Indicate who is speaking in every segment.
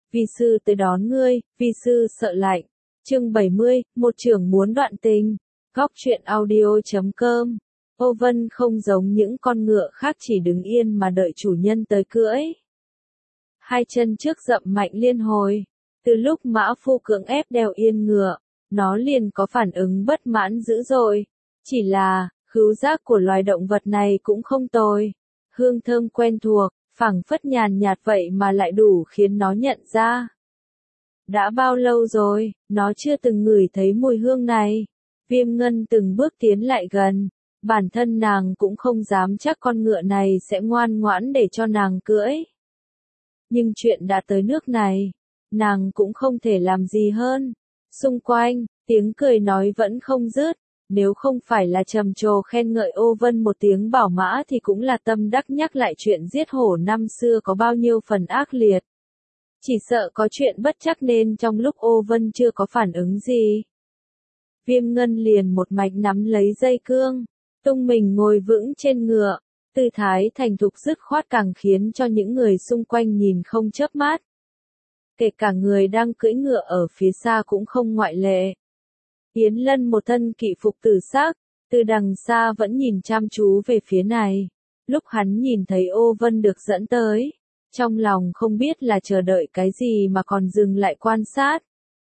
Speaker 1: vi sư tới đón ngươi, vi sư sợ lạnh. Chương 70, một trưởng muốn đoạn tình. Góc truyện audio.com. Ô Vân không giống những con ngựa khác chỉ đứng yên mà đợi chủ nhân tới cưỡi. Hai chân trước dậm mạnh liên hồi. Từ lúc mã phu cưỡng ép đeo yên ngựa, nó liền có phản ứng bất mãn dữ dội. Chỉ là, khứu giác của loài động vật này cũng không tồi. Hương thơm quen thuộc, phảng phất nhàn nhạt vậy mà lại đủ khiến nó nhận ra. Đã bao lâu rồi, nó chưa từng ngửi thấy mùi hương này. Viêm Ngân từng bước tiến lại gần. Bản thân nàng cũng không dám chắc con ngựa này sẽ ngoan ngoãn để cho nàng cưỡi. Nhưng chuyện đã tới nước này, nàng cũng không thể làm gì hơn. Xung quanh, tiếng cười nói vẫn không dứt. Nếu không phải là trầm trồ khen ngợi Ô Vân một tiếng bảo mã thì cũng là tâm đắc nhắc lại chuyện giết hổ năm xưa có bao nhiêu phần ác liệt. Chỉ sợ có chuyện bất chắc nên trong lúc Ô Vân chưa có phản ứng gì. Viêm Ngân liền một mạch nắm lấy dây cương, tung mình ngồi vững trên ngựa, tư thái thành thục dứt khoát càng khiến cho những người xung quanh nhìn không chớp mắt. Kể cả người đang cưỡi ngựa ở phía xa cũng không ngoại lệ. Yến Lân một thân kỵ phục tử sắc, từ đằng xa vẫn nhìn chăm chú về phía này. Lúc hắn nhìn thấy Ô Vân được dẫn tới, trong lòng không biết là chờ đợi cái gì mà còn dừng lại quan sát.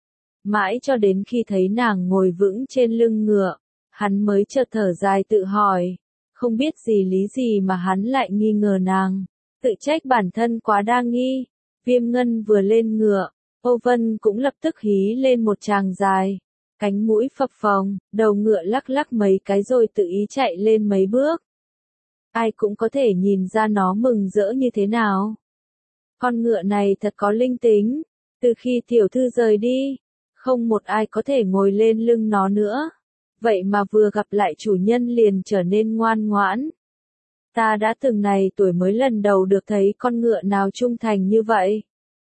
Speaker 1: Mãi cho đến khi thấy nàng ngồi vững trên lưng ngựa, hắn mới chợt thở dài tự hỏi, không biết gì lý gì mà hắn lại nghi ngờ nàng, tự trách bản thân quá đa nghi. Viêm Ngân vừa lên ngựa, Ô Vân cũng lập tức hí lên một tràng dài. Cánh mũi phập phồng, đầu ngựa lắc lắc mấy cái rồi tự ý chạy lên mấy bước. Ai cũng có thể nhìn ra nó mừng rỡ như thế nào. Con ngựa này thật có linh tính, từ khi tiểu thư rời đi, không một ai có thể ngồi lên lưng nó nữa. Vậy mà vừa gặp lại chủ nhân liền trở nên ngoan ngoãn. Ta đã từng này tuổi mới lần đầu được thấy con ngựa nào trung thành như vậy.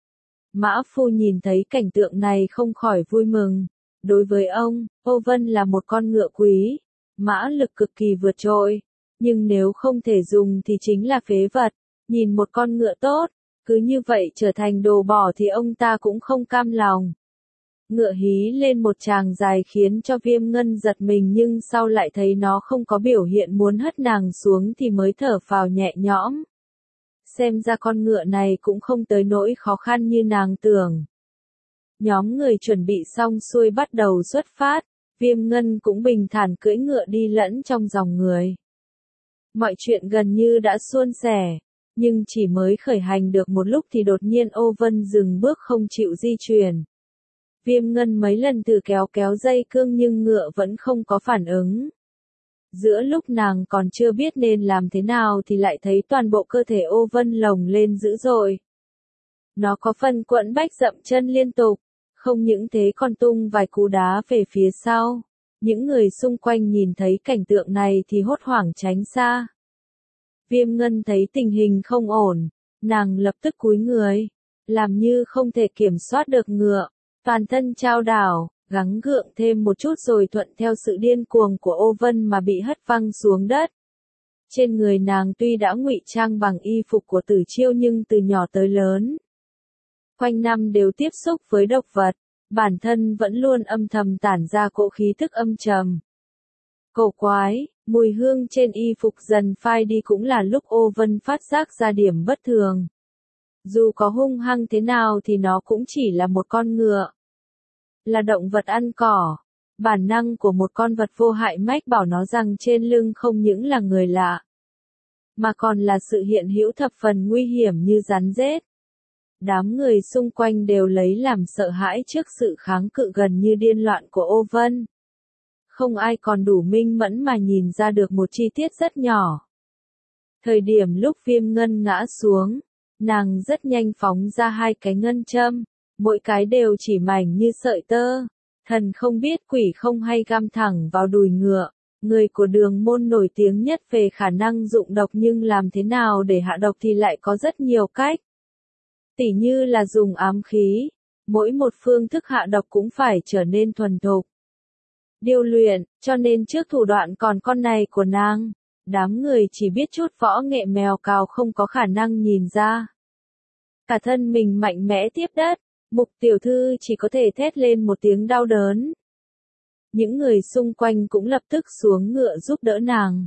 Speaker 1: Mã phu nhìn thấy cảnh tượng này không khỏi vui mừng. Đối với ông, Ô Vân là một con ngựa quý, mã lực cực kỳ vượt trội, nhưng nếu không thể dùng thì chính là phế vật. Nhìn một con ngựa tốt, cứ như vậy trở thành đồ bỏ thì ông ta cũng không cam lòng. Ngựa hí lên một tràng dài khiến cho Viêm Ngân giật mình nhưng sau lại thấy nó không có biểu hiện muốn hất nàng xuống thì mới thở phào nhẹ nhõm. Xem ra con ngựa này cũng không tới nỗi khó khăn như nàng tưởng. Nhóm người chuẩn bị xong xuôi bắt đầu xuất phát, Viêm Ngân cũng bình thản cưỡi ngựa đi lẫn trong dòng người. Mọi chuyện gần như đã suôn sẻ, nhưng chỉ mới khởi hành được một lúc thì đột nhiên Ô Vân dừng bước không chịu di chuyển. Viêm Ngân mấy lần thử kéo dây cương nhưng ngựa vẫn không có phản ứng. Giữa lúc nàng còn chưa biết nên làm thế nào thì lại thấy toàn bộ cơ thể Ô Vân lồng lên dữ dội. Nó có phần quẫn bách dậm chân liên tục. Không những thế còn tung vài cú đá về phía sau. Những người xung quanh nhìn thấy cảnh tượng này thì hốt hoảng tránh xa. Viêm Ngân thấy tình hình không ổn, nàng lập tức cúi người, làm như không thể kiểm soát được ngựa, toàn thân chao đảo, gắng gượng thêm một chút rồi thuận theo sự điên cuồng của Ô Vân mà bị hất văng xuống đất. Trên người nàng tuy đã ngụy trang bằng y phục của Tử Chiêu nhưng từ nhỏ tới lớn, quanh năm đều tiếp xúc với độc vật, bản thân vẫn luôn âm thầm tản ra cỗ khí thức âm trầm. Cổ quái, mùi hương trên y phục dần phai đi cũng là lúc Ô Vân phát giác ra điểm bất thường. Dù có hung hăng thế nào thì nó cũng chỉ là một con ngựa. Là động vật ăn cỏ. Bản năng của một con vật vô hại mách bảo nó rằng trên lưng không những là người lạ, mà còn là sự hiện hữu thập phần nguy hiểm như rắn rết. Đám người xung quanh đều lấy làm sợ hãi trước sự kháng cự gần như điên loạn của Ô Vân. Không ai còn đủ minh mẫn mà nhìn ra được một chi tiết rất nhỏ. Thời điểm lúc Viêm Ngân ngã xuống, nàng rất nhanh phóng ra hai cái ngân châm, mỗi cái đều chỉ mảnh như sợi tơ. Thần không biết quỷ không hay găm thẳng vào đùi ngựa. Người của Đường Môn nổi tiếng nhất về khả năng dụng độc nhưng làm thế nào để hạ độc thì lại có rất nhiều cách. Tỉ như là dùng ám khí, mỗi một phương thức hạ độc cũng phải trở nên thuần thục, điêu luyện, cho nên trước thủ đoạn còn con này của nàng, đám người chỉ biết chút võ nghệ mèo cào không có khả năng nhìn ra. Cả thân mình mạnh mẽ tiếp đất, Mục tiểu thư chỉ có thể thét lên một tiếng đau đớn. Những người xung quanh cũng lập tức xuống ngựa giúp đỡ nàng.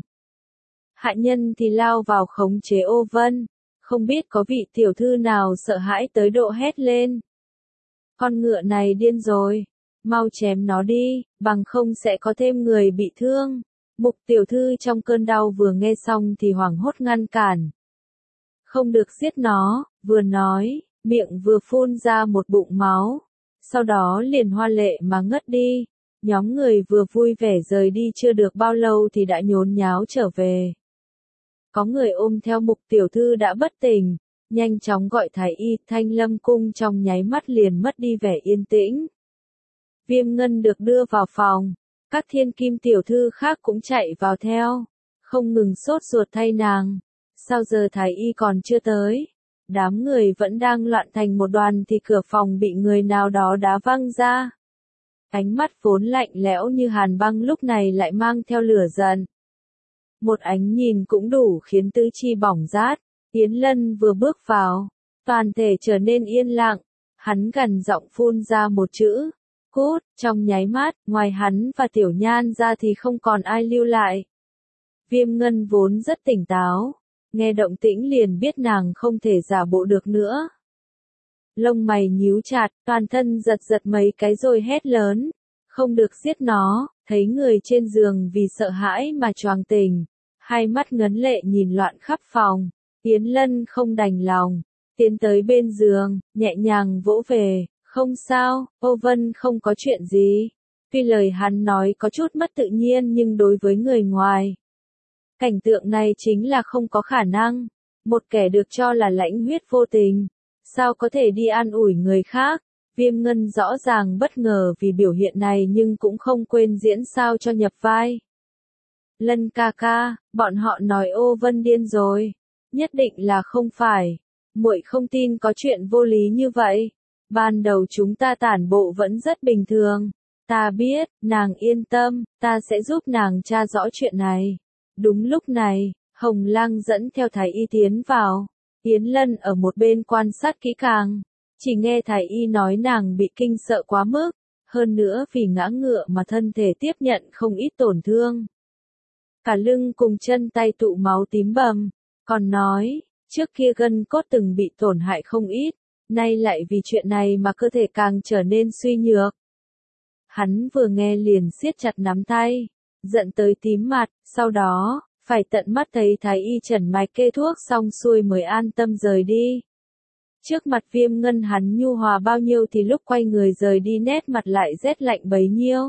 Speaker 1: Hạ nhân thì lao vào khống chế Ô Vân, không biết có vị tiểu thư nào sợ hãi tới độ hét lên. Con ngựa này điên rồi, mau chém nó đi, bằng không sẽ có thêm người bị thương. Mục tiểu thư trong cơn đau vừa nghe xong thì hoảng hốt ngăn cản. Không được giết nó, vừa nói, miệng vừa phun ra một bụng máu, sau đó liền hoa lệ mà ngất đi. Nhóm người vừa vui vẻ rời đi chưa được bao lâu thì đã nhốn nháo trở về. Có người ôm theo Mục tiểu thư đã bất tỉnh, nhanh chóng gọi thái y. Thanh Lâm cung trong nháy mắt liền mất đi vẻ yên tĩnh. Viêm Ngân được đưa vào phòng, các thiên kim tiểu thư khác cũng chạy vào theo, không ngừng sốt ruột thay nàng. Sao giờ thái y còn chưa tới? Đám người vẫn đang loạn thành một đoàn thì cửa phòng bị người nào đó đá văng ra. Ánh mắt vốn lạnh lẽo như hàn băng lúc này lại mang theo lửa giận. Một ánh nhìn cũng đủ khiến tứ chi bỏng rát. Yến Lân vừa bước vào, toàn thể trở nên yên lặng. Hắn gần giọng phun ra một chữ, cút. Trong nháy mắt, ngoài hắn và Tiểu Nhan ra thì không còn ai lưu lại. Viêm Ngân vốn rất tỉnh táo, nghe động tĩnh liền biết nàng không thể giả bộ được nữa. Lông mày nhíu chặt, toàn thân giật giật mấy cái rồi hét lớn, không được giết nó. Thấy người trên giường vì sợ hãi mà choàng tỉnh, hai mắt ngấn lệ nhìn loạn khắp phòng. Yến Lân không đành lòng, tiến tới bên giường, nhẹ nhàng vỗ về, không sao, Ô Vân không có chuyện gì. Tuy lời hắn nói có chút mất tự nhiên nhưng đối với người ngoài, cảnh tượng này chính là không có khả năng. Một kẻ được cho là lãnh huyết vô tình, sao có thể đi an ủi người khác. Viêm Ngân rõ ràng bất ngờ vì biểu hiện này nhưng cũng không quên diễn sao cho nhập vai. Lân ca ca, bọn họ nói Ô Vân điên rồi. Nhất định là không phải. Muội không tin có chuyện vô lý như vậy. Ban đầu chúng ta tản bộ vẫn rất bình thường. Ta biết, nàng yên tâm, ta sẽ giúp nàng tra rõ chuyện này. Đúng lúc này, Hồng Lang dẫn theo thái y tiến vào. Yến Lân ở một bên quan sát kỹ càng. Chỉ nghe thái y nói nàng bị kinh sợ quá mức. Hơn nữa vì ngã ngựa mà thân thể tiếp nhận không ít tổn thương. Cả lưng cùng chân tay tụ máu tím bầm. Còn nói, trước kia gân cốt từng bị tổn hại không ít, nay lại vì chuyện này mà cơ thể càng trở nên suy nhược. Hắn vừa nghe liền siết chặt nắm tay, giận tới tím mặt, sau đó, phải tận mắt thấy thái y trần mạch kê thuốc xong xuôi mới an tâm rời đi. Trước mặt Viêm Ngân hắn nhu hòa bao nhiêu thì lúc quay người rời đi nét mặt lại rét lạnh bấy nhiêu.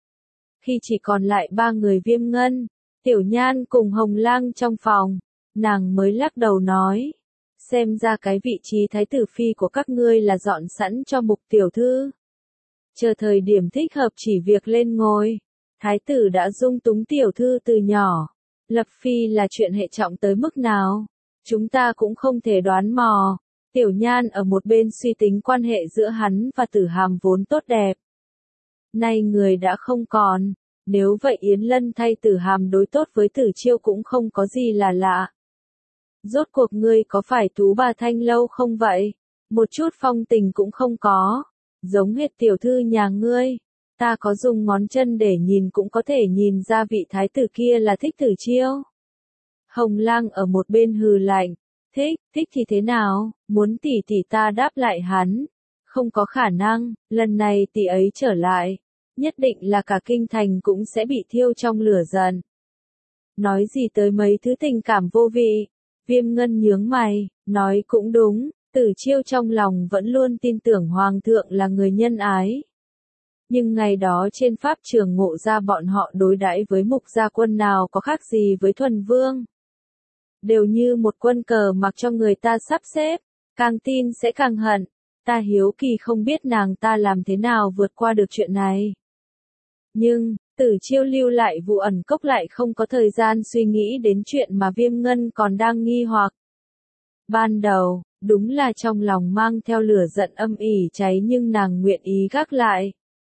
Speaker 1: Khi chỉ còn lại ba người Viêm Ngân, Tiểu Nhan cùng Hồng Lang trong phòng, nàng mới lắc đầu nói, xem ra cái vị trí thái tử phi của các ngươi là dọn sẵn cho Mục tiểu thư. Chờ thời điểm thích hợp chỉ việc lên ngôi. Thái tử đã dung túng tiểu thư từ nhỏ. Lập phi là chuyện hệ trọng tới mức nào, chúng ta cũng không thể đoán mò. Tiểu Nhan ở một bên suy tính quan hệ giữa hắn và Tử Hàm vốn tốt đẹp. Nay người đã không còn, nếu vậy Yến Lân thay Tử Hàm đối tốt với Tử Chiêu cũng không có gì là lạ. Rốt cuộc ngươi có phải tú bà Thanh Lâu không vậy? Một chút phong tình cũng không có. Giống hệt tiểu thư nhà ngươi. Ta có dùng ngón chân để nhìn cũng có thể nhìn ra vị thái tử kia là thích Tử Chiêu. Hồng Lang ở một bên hừ lạnh. Thích thì thế nào, muốn tỷ tỷ ta đáp lại hắn. Không có khả năng, lần này tỷ ấy trở lại. Nhất định là cả kinh thành cũng sẽ bị thiêu trong lửa giận. Nói gì tới mấy thứ tình cảm vô vị. Viêm Ngân nhướng mày, nói cũng đúng, Tử Chiêu trong lòng vẫn luôn tin tưởng Hoàng thượng là người nhân ái. Nhưng ngày đó trên pháp trường Ngộ Gia bọn họ đối đãi với Mục gia quân nào có khác gì với Thuần Vương. Đều như một quân cờ mặc cho người ta sắp xếp, càng tin sẽ càng hận. Ta hiếu kỳ không biết nàng ta làm thế nào vượt qua được chuyện này. Nhưng, Tử Chiêu lưu lại vụ ẩn cốc lại không có thời gian suy nghĩ đến chuyện mà Viêm Ngân còn đang nghi hoặc. Ban đầu, đúng là trong lòng mang theo lửa giận âm ỉ cháy nhưng nàng nguyện ý gác lại.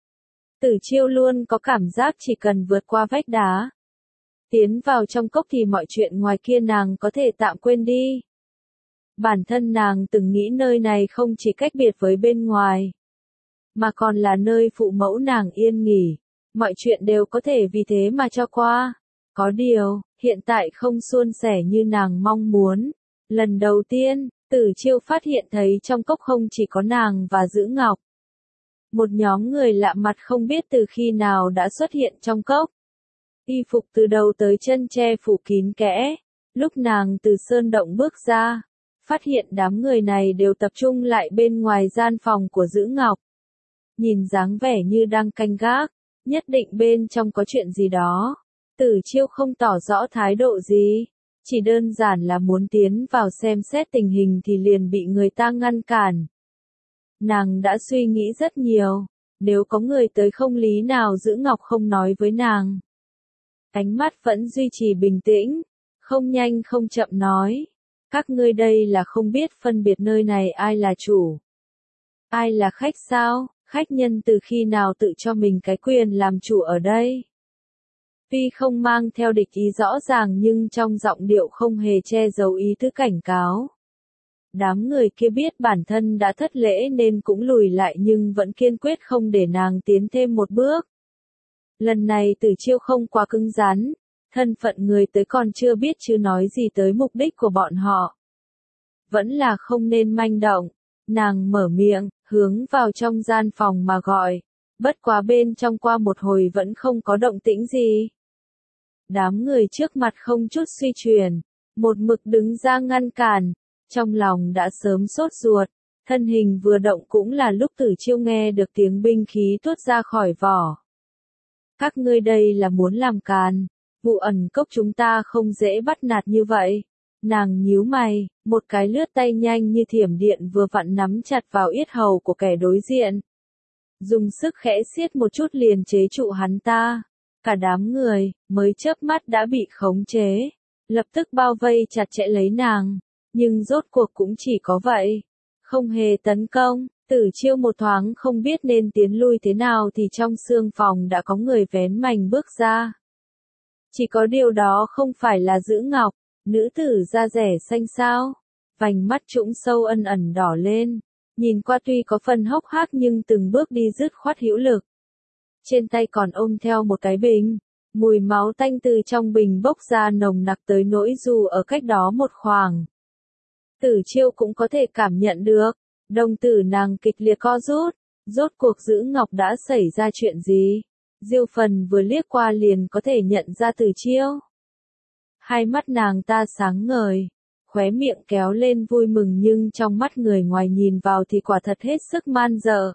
Speaker 1: Tử Chiêu luôn có cảm giác chỉ cần vượt qua vách đá, tiến vào trong cốc thì mọi chuyện ngoài kia nàng có thể tạm quên đi. Bản thân nàng từng nghĩ nơi này không chỉ cách biệt với bên ngoài, mà còn là nơi phụ mẫu nàng yên nghỉ. Mọi chuyện đều có thể vì thế mà cho qua. Có điều, hiện tại không suôn sẻ như nàng mong muốn. Lần đầu tiên, Tử Chiêu phát hiện thấy trong cốc không chỉ có nàng và Giữ Ngọc. Một nhóm người lạ mặt không biết từ khi nào đã xuất hiện trong cốc. Y phục từ đầu tới chân che phủ kín kẽ. Lúc nàng từ sơn động bước ra, phát hiện đám người này đều tập trung lại bên ngoài gian phòng của Giữ Ngọc. Nhìn dáng vẻ như đang canh gác, nhất định bên trong có chuyện gì đó. Tử Chiêu không tỏ rõ thái độ gì, chỉ đơn giản là muốn tiến vào xem xét tình hình thì liền bị người ta ngăn cản. Nàng đã suy nghĩ rất nhiều, nếu có người tới không lý nào Giữ Ngọc không nói với nàng. Ánh mắt vẫn duy trì bình tĩnh, không nhanh không chậm nói. Các ngươi đây là không biết phân biệt nơi này ai là chủ, ai là khách sao? Khách nhân từ khi nào tự cho mình cái quyền làm chủ ở đây? Tuy không mang theo địch ý rõ ràng nhưng trong giọng điệu không hề che giấu ý tứ cảnh cáo. Đám người kia biết bản thân đã thất lễ nên cũng lùi lại nhưng vẫn kiên quyết không để nàng tiến thêm một bước. Lần này Tử Chiêu không quá cứng rắn, thân phận người tới còn chưa biết chứ nói gì tới mục đích của bọn họ. Vẫn là không nên manh động, nàng mở miệng, hướng vào trong gian phòng mà gọi, bất quá bên trong qua một hồi vẫn không có động tĩnh gì. Đám người trước mặt không chút suy chuyển, một mực đứng ra ngăn cản, trong lòng đã sớm sốt ruột, thân hình vừa động cũng là lúc Tử Chiêu nghe được tiếng binh khí tuốt ra khỏi vỏ. Các ngươi đây là muốn làm càn, Vụ Ẩn Cốc chúng ta không dễ bắt nạt như vậy. Nàng nhíu mày, một cái lướt tay nhanh như thiểm điện vừa vặn nắm chặt vào yết hầu của kẻ đối diện. Dùng sức khẽ siết một chút liền chế trụ hắn ta. Cả đám người, mới chớp mắt đã bị khống chế. Lập tức bao vây chặt chẽ lấy nàng. Nhưng rốt cuộc cũng chỉ có vậy. Không hề tấn công. Tử Chiêu một thoáng không biết nên tiến lui thế nào thì trong xương phòng đã có người vén mành bước ra. Chỉ có điều đó không phải là Giữ Ngọc. Nữ tử da rẻ xanh sao, vành mắt trũng sâu ẩn ẩn đỏ lên, nhìn qua tuy có phần hốc hác nhưng từng bước đi dứt khoát hữu lực. Trên tay còn ôm theo một cái bình, mùi máu tanh từ trong bình bốc ra nồng nặc tới nỗi dù ở cách đó một khoảng. Tử Chiêu cũng có thể cảm nhận được, đồng tử nàng kịch liệt co rút, rốt cuộc Giữ Ngọc đã xảy ra chuyện gì? Diêu Phần vừa liếc qua liền có thể nhận ra Tử Chiêu. Hai mắt nàng ta sáng ngời, khóe miệng kéo lên vui mừng nhưng trong mắt người ngoài nhìn vào thì quả thật hết sức man dợ.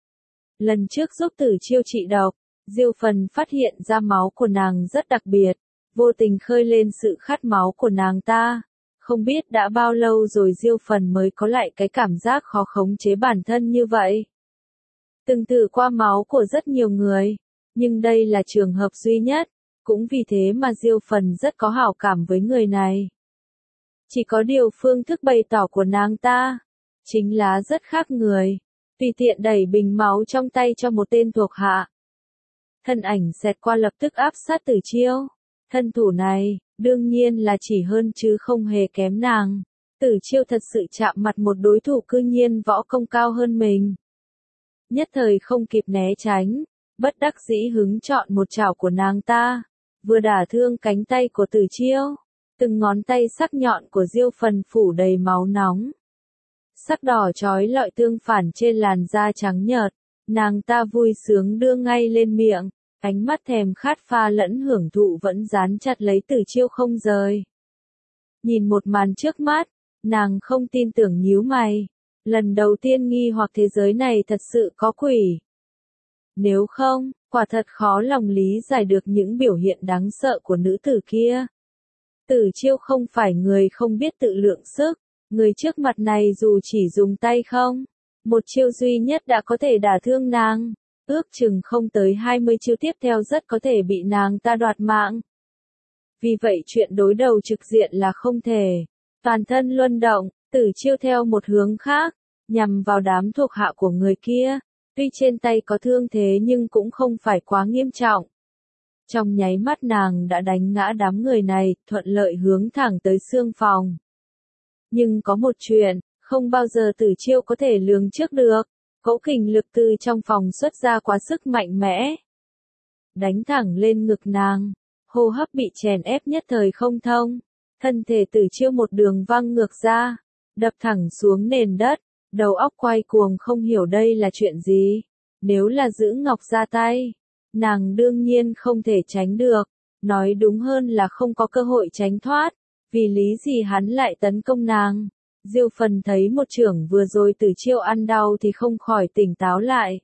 Speaker 1: Lần trước giúp Tử Chiêu trị độc, Diêu Phần phát hiện ra máu của nàng rất đặc biệt, vô tình khơi lên sự khát máu của nàng ta. Không biết đã bao lâu rồi Diêu Phần mới có lại cái cảm giác khó khống chế bản thân như vậy. Từng thử qua máu của rất nhiều người, nhưng đây là trường hợp duy nhất. Cũng vì thế mà Diêu Phần rất có hảo cảm với người này. Chỉ có điều phương thức bày tỏ của nàng ta, chính là rất khác người. Tùy tiện đẩy bình máu trong tay cho một tên thuộc hạ. Thân ảnh xẹt qua lập tức áp sát Tử Chiêu. Thân thủ này, đương nhiên là chỉ hơn chứ không hề kém nàng. Tử Chiêu thật sự chạm mặt một đối thủ cư nhiên võ công cao hơn mình. Nhất thời không kịp né tránh, bất đắc dĩ hứng chọn một chảo của nàng ta. Vừa đả thương cánh tay của Tử Chiêu, từng ngón tay sắc nhọn của Diêu Phần phủ đầy máu nóng. Sắc đỏ chói lọi tương phản trên làn da trắng nhợt, nàng ta vui sướng đưa ngay lên miệng, ánh mắt thèm khát pha lẫn hưởng thụ vẫn dán chặt lấy Tử Chiêu không rời. Nhìn một màn trước mắt, nàng không tin tưởng nhíu mày, lần đầu tiên nghi hoặc thế giới này thật sự có quỷ. Nếu không, quả thật khó lòng lý giải được những biểu hiện đáng sợ của nữ tử kia. Tử Chiêu không phải người không biết tự lượng sức, người trước mặt này dù chỉ dùng tay không, một chiêu duy nhất đã có thể đả thương nàng, ước chừng không tới 20 chiêu tiếp theo rất có thể bị nàng ta đoạt mạng. Vì vậy chuyện đối đầu trực diện là không thể. Toàn thân luân động, Tử Chiêu theo một hướng khác, nhằm vào đám thuộc hạ của người kia. Tuy trên tay có thương thế nhưng cũng không phải quá nghiêm trọng. Trong nháy mắt nàng đã đánh ngã đám người này, thuận lợi hướng thẳng tới xương phòng. Nhưng có một chuyện, không bao giờ Tử Chiêu có thể lường trước được. Cỗ kình lực từ trong phòng xuất ra quá sức mạnh mẽ. Đánh thẳng lên ngực nàng, hô hấp bị chèn ép nhất thời không thông. Thân thể Tử Chiêu một đường văng ngược ra, đập thẳng xuống nền đất, đầu óc quay cuồng không hiểu đây là chuyện gì. Nếu là Giữ Ngọc ra tay, nàng đương nhiên không thể tránh được, nói đúng hơn là không có cơ hội tránh thoát, vì lý gì hắn lại tấn công nàng. Diêu Phần thấy một chưởng vừa rồi Tử Chiêu ăn đau thì không khỏi tỉnh táo lại.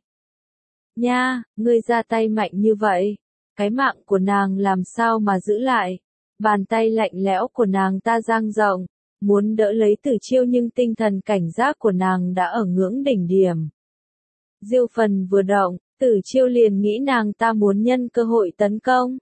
Speaker 1: Nha, ngươi ra tay mạnh như vậy, cái mạng của nàng làm sao mà giữ lại. Bàn tay lạnh lẽo của nàng ta dang rộng, muốn đỡ lấy Tử Chiêu nhưng tinh thần cảnh giác của nàng đã ở ngưỡng đỉnh điểm. Diêu Phần vừa động, Tử Chiêu liền nghĩ nàng ta muốn nhân cơ hội tấn công.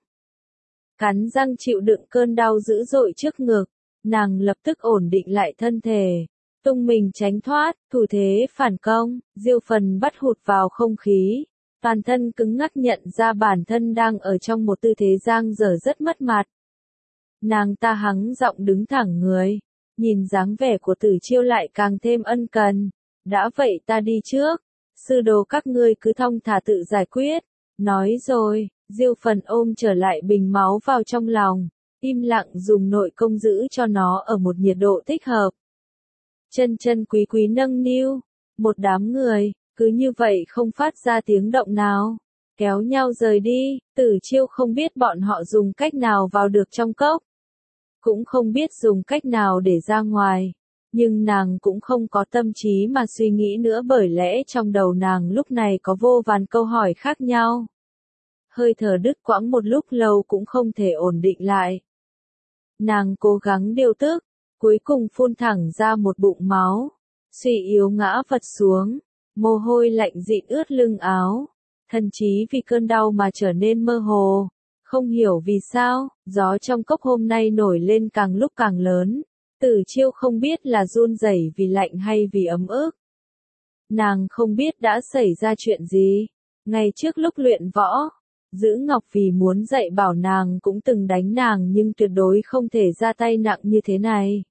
Speaker 1: Cắn răng chịu đựng cơn đau dữ dội trước ngực, nàng lập tức ổn định lại thân thể, tung mình tránh thoát, thủ thế phản công. Diêu Phần bắt hụt vào không khí, toàn thân cứng ngắc nhận ra bản thân đang ở trong một tư thế giang dở rất mất mặt. Nàng ta hắng giọng đứng thẳng người, nhìn dáng vẻ của Tử Chiêu lại càng thêm ân cần. Đã vậy ta đi trước, sư đồ các ngươi cứ thong thả tự giải quyết. Nói rồi, Diêu Phần ôm trở lại bình máu vào trong lòng, im lặng dùng nội công giữ cho nó ở một nhiệt độ thích hợp. Chân chân quý quý nâng niu, một đám người, cứ như vậy không phát ra tiếng động nào, kéo nhau rời đi. Tử Chiêu không biết bọn họ dùng cách nào vào được trong cốc, cũng không biết dùng cách nào để ra ngoài, nhưng nàng cũng không có tâm trí mà suy nghĩ nữa bởi lẽ trong đầu nàng lúc này có vô vàn câu hỏi khác nhau. Hơi thở đứt quãng một lúc lâu cũng không thể ổn định lại. Nàng cố gắng điều tức, cuối cùng phun thẳng ra một bụng máu, suy yếu ngã vật xuống, mồ hôi lạnh dịn ướt lưng áo, thần trí vì cơn đau mà trở nên mơ hồ. Không hiểu vì sao, gió trong cốc hôm nay nổi lên càng lúc càng lớn. Tử Chiêu không biết là run rẩy vì lạnh hay vì ấm ức. Nàng không biết đã xảy ra chuyện gì. Ngày trước lúc luyện võ, Giữ Ngọc vì muốn dạy bảo nàng cũng từng đánh nàng nhưng tuyệt đối không thể ra tay nặng như thế này.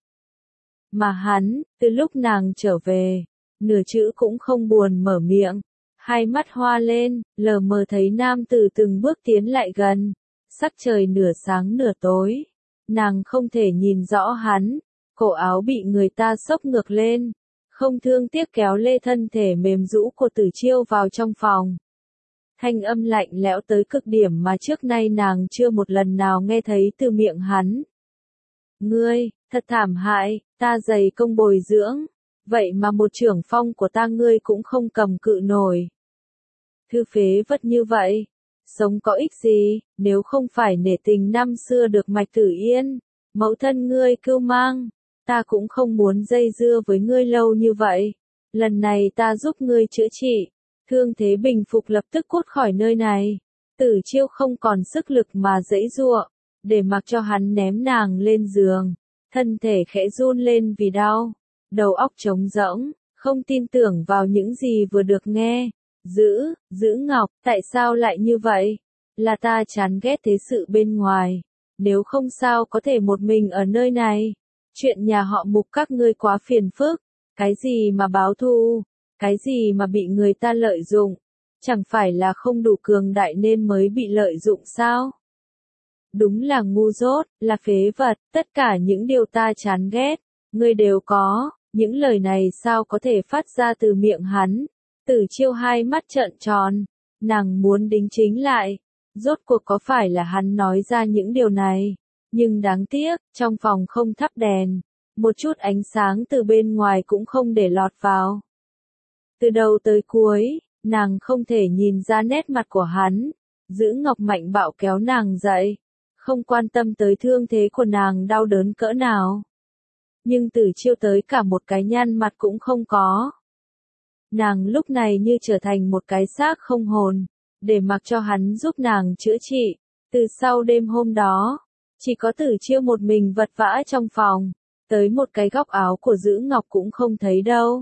Speaker 1: Mà hắn, từ lúc nàng trở về, nửa chữ cũng không buồn mở miệng. Hai mắt hoa lên, lờ mờ thấy nam tử từng bước tiến lại gần. Sắc trời nửa sáng nửa tối, nàng không thể nhìn rõ hắn, cổ áo bị người ta xốc ngược lên, không thương tiếc kéo lê thân thể mềm rũ của Tử Chiêu vào trong phòng. Thanh âm lạnh lẽo tới cực điểm mà trước nay nàng chưa một lần nào nghe thấy từ miệng hắn. Ngươi, thật thảm hại, ta dày công bồi dưỡng, vậy mà một trưởng phong của ta ngươi cũng không cầm cự nổi. Thư phế vật như vậy, sống có ích gì, nếu không phải nể tình năm xưa được Mạch Tử Yên, mẫu thân ngươi cưu mang, ta cũng không muốn dây dưa với ngươi lâu như vậy. Lần này ta giúp ngươi chữa trị, thương thế bình phục lập tức cút khỏi nơi này. Tử Chiêu không còn sức lực mà giãy giụa, để mặc cho hắn ném nàng lên giường, thân thể khẽ run lên vì đau, đầu óc trống rỗng, không tin tưởng vào những gì vừa được nghe. Giữ Ngọc, tại sao lại như vậy? Là ta chán ghét thế sự bên ngoài, nếu không sao có thể một mình ở nơi này. Chuyện nhà họ Mục các ngươi quá phiền phức, cái gì mà báo thù, cái gì mà bị người ta lợi dụng, chẳng phải là không đủ cường đại nên mới bị lợi dụng sao? Đúng là ngu dốt, là phế vật, tất cả những điều ta chán ghét, ngươi đều có. Những lời này sao có thể phát ra từ miệng hắn? Tử Chiêu hai mắt trợn tròn, nàng muốn đính chính lại, rốt cuộc có phải là hắn nói ra những điều này, nhưng đáng tiếc, trong phòng không thắp đèn, một chút ánh sáng từ bên ngoài cũng không để lọt vào. Từ đầu tới cuối, nàng không thể nhìn ra nét mặt của hắn. Giữ Ngọc mạnh bạo kéo nàng dậy, không quan tâm tới thương thế của nàng đau đớn cỡ nào. Nhưng Tử Chiêu tới cả một cái nhăn mặt cũng không có. Nàng lúc này như trở thành một cái xác không hồn, để mặc cho hắn giúp nàng chữa trị. Từ sau đêm hôm đó, chỉ có Tử Chiêu một mình vật vã trong phòng, tới một cái góc áo của Giữ Ngọc cũng không thấy đâu.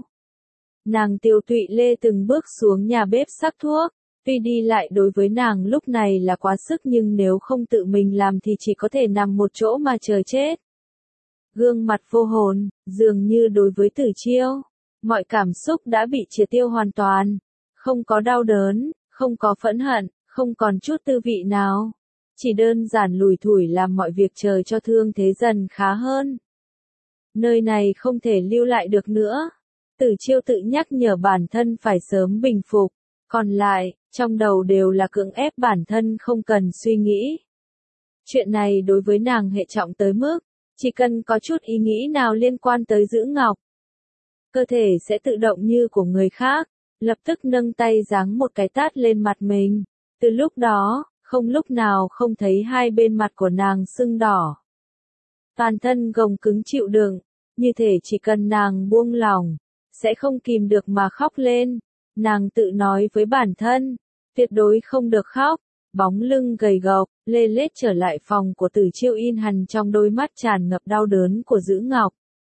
Speaker 1: Nàng tiêu tụy lê từng bước xuống nhà bếp sắc thuốc, tuy đi lại đối với nàng lúc này là quá sức nhưng nếu không tự mình làm thì chỉ có thể nằm một chỗ mà chờ chết. gương mặt vô hồn, dường như đối với Tử Chiêu, mọi cảm xúc đã bị triệt tiêu hoàn toàn, không có đau đớn, không có phẫn hận, không còn chút tư vị nào, chỉ đơn giản lủi thủi làm mọi việc chờ cho thương thế dần khá hơn. Nơi này không thể lưu lại được nữa. Tử Chiêu tự nhắc nhở bản thân phải sớm bình phục, còn lại, trong đầu đều là cưỡng ép bản thân không cần suy nghĩ. Chuyện này đối với nàng hệ trọng tới mức, chỉ cần có chút ý nghĩ nào liên quan tới giữ ngọc, cơ thể sẽ tự động như của người khác, lập tức nâng tay giáng một cái tát lên mặt mình. Từ lúc đó, không lúc nào không thấy hai bên mặt của nàng sưng đỏ. Toàn thân gồng cứng chịu đựng, như thể chỉ cần nàng buông lòng, sẽ không kìm được mà khóc lên. Nàng tự nói với bản thân, tuyệt đối không được khóc. Bóng lưng gầy gộc, lê lết trở lại phòng của Tử Chiêu in hằn trong đôi mắt tràn ngập đau đớn của Giữ Ngọc.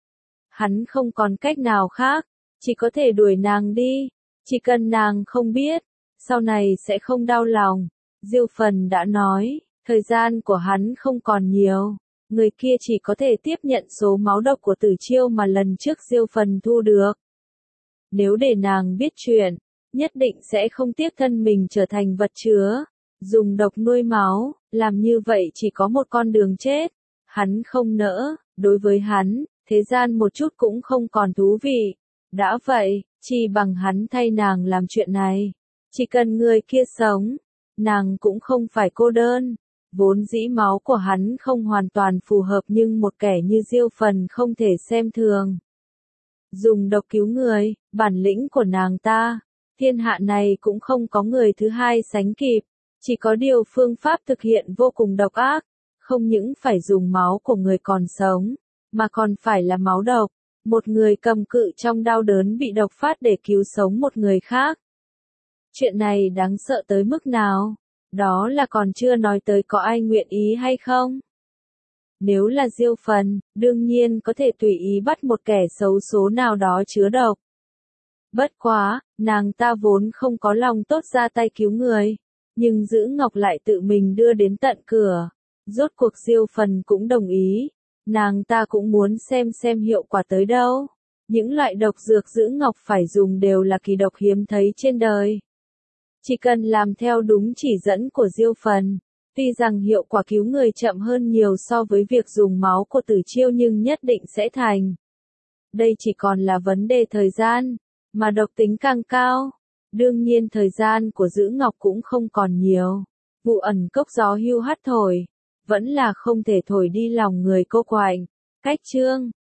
Speaker 1: Hắn không còn cách nào khác, chỉ có thể đuổi nàng đi, chỉ cần nàng không biết, sau này sẽ không đau lòng. Diêu Phần đã nói, thời gian của hắn không còn nhiều, người kia chỉ có thể tiếp nhận số máu độc của Tử Chiêu mà lần trước Diêu Phần thu được. Nếu để nàng biết chuyện, nhất định sẽ không tiếc thân mình trở thành vật chứa, dùng độc nuôi máu, làm như vậy chỉ có một con đường chết. Hắn không nỡ, đối với hắn, thế gian một chút cũng không còn thú vị. Đã vậy, chỉ bằng hắn thay nàng làm chuyện này. Chỉ cần người kia sống, nàng cũng không phải cô đơn. Vốn dĩ máu của hắn không hoàn toàn phù hợp nhưng một kẻ như Diêu Phần không thể xem thường. Dùng độc cứu người, bản lĩnh của nàng ta, thiên hạ này cũng không có người thứ hai sánh kịp. Chỉ có điều phương pháp thực hiện vô cùng độc ác, không những phải dùng máu của người còn sống, mà còn phải là máu độc. Một người cầm cự trong đau đớn bị độc phát để cứu sống một người khác. Chuyện này đáng sợ tới mức nào? Đó là còn chưa nói tới có ai nguyện ý hay không? Nếu là Diêu Phần, đương nhiên có thể tùy ý bắt một kẻ xấu số nào đó chứa độc. Bất quá, nàng ta vốn không có lòng tốt ra tay cứu người. Nhưng Giữ Ngọc lại tự mình đưa đến tận cửa. Rốt cuộc Diêu Phần cũng đồng ý. Nàng ta cũng muốn xem hiệu quả tới đâu. Những loại độc dược Giữ Ngọc phải dùng đều là kỳ độc hiếm thấy trên đời. Chỉ cần làm theo đúng chỉ dẫn của Diêu Phần, tuy rằng hiệu quả cứu người chậm hơn nhiều so với việc dùng máu của Tử Chiêu nhưng nhất định sẽ thành. Đây chỉ còn là vấn đề thời gian, mà độc tính càng cao. Đương nhiên thời gian của Giữ Ngọc cũng không còn nhiều. Vụ ẩn cốc gió hưu hắt thổi, vẫn là không thể thổi đi lòng người cô quạnh. Cách chương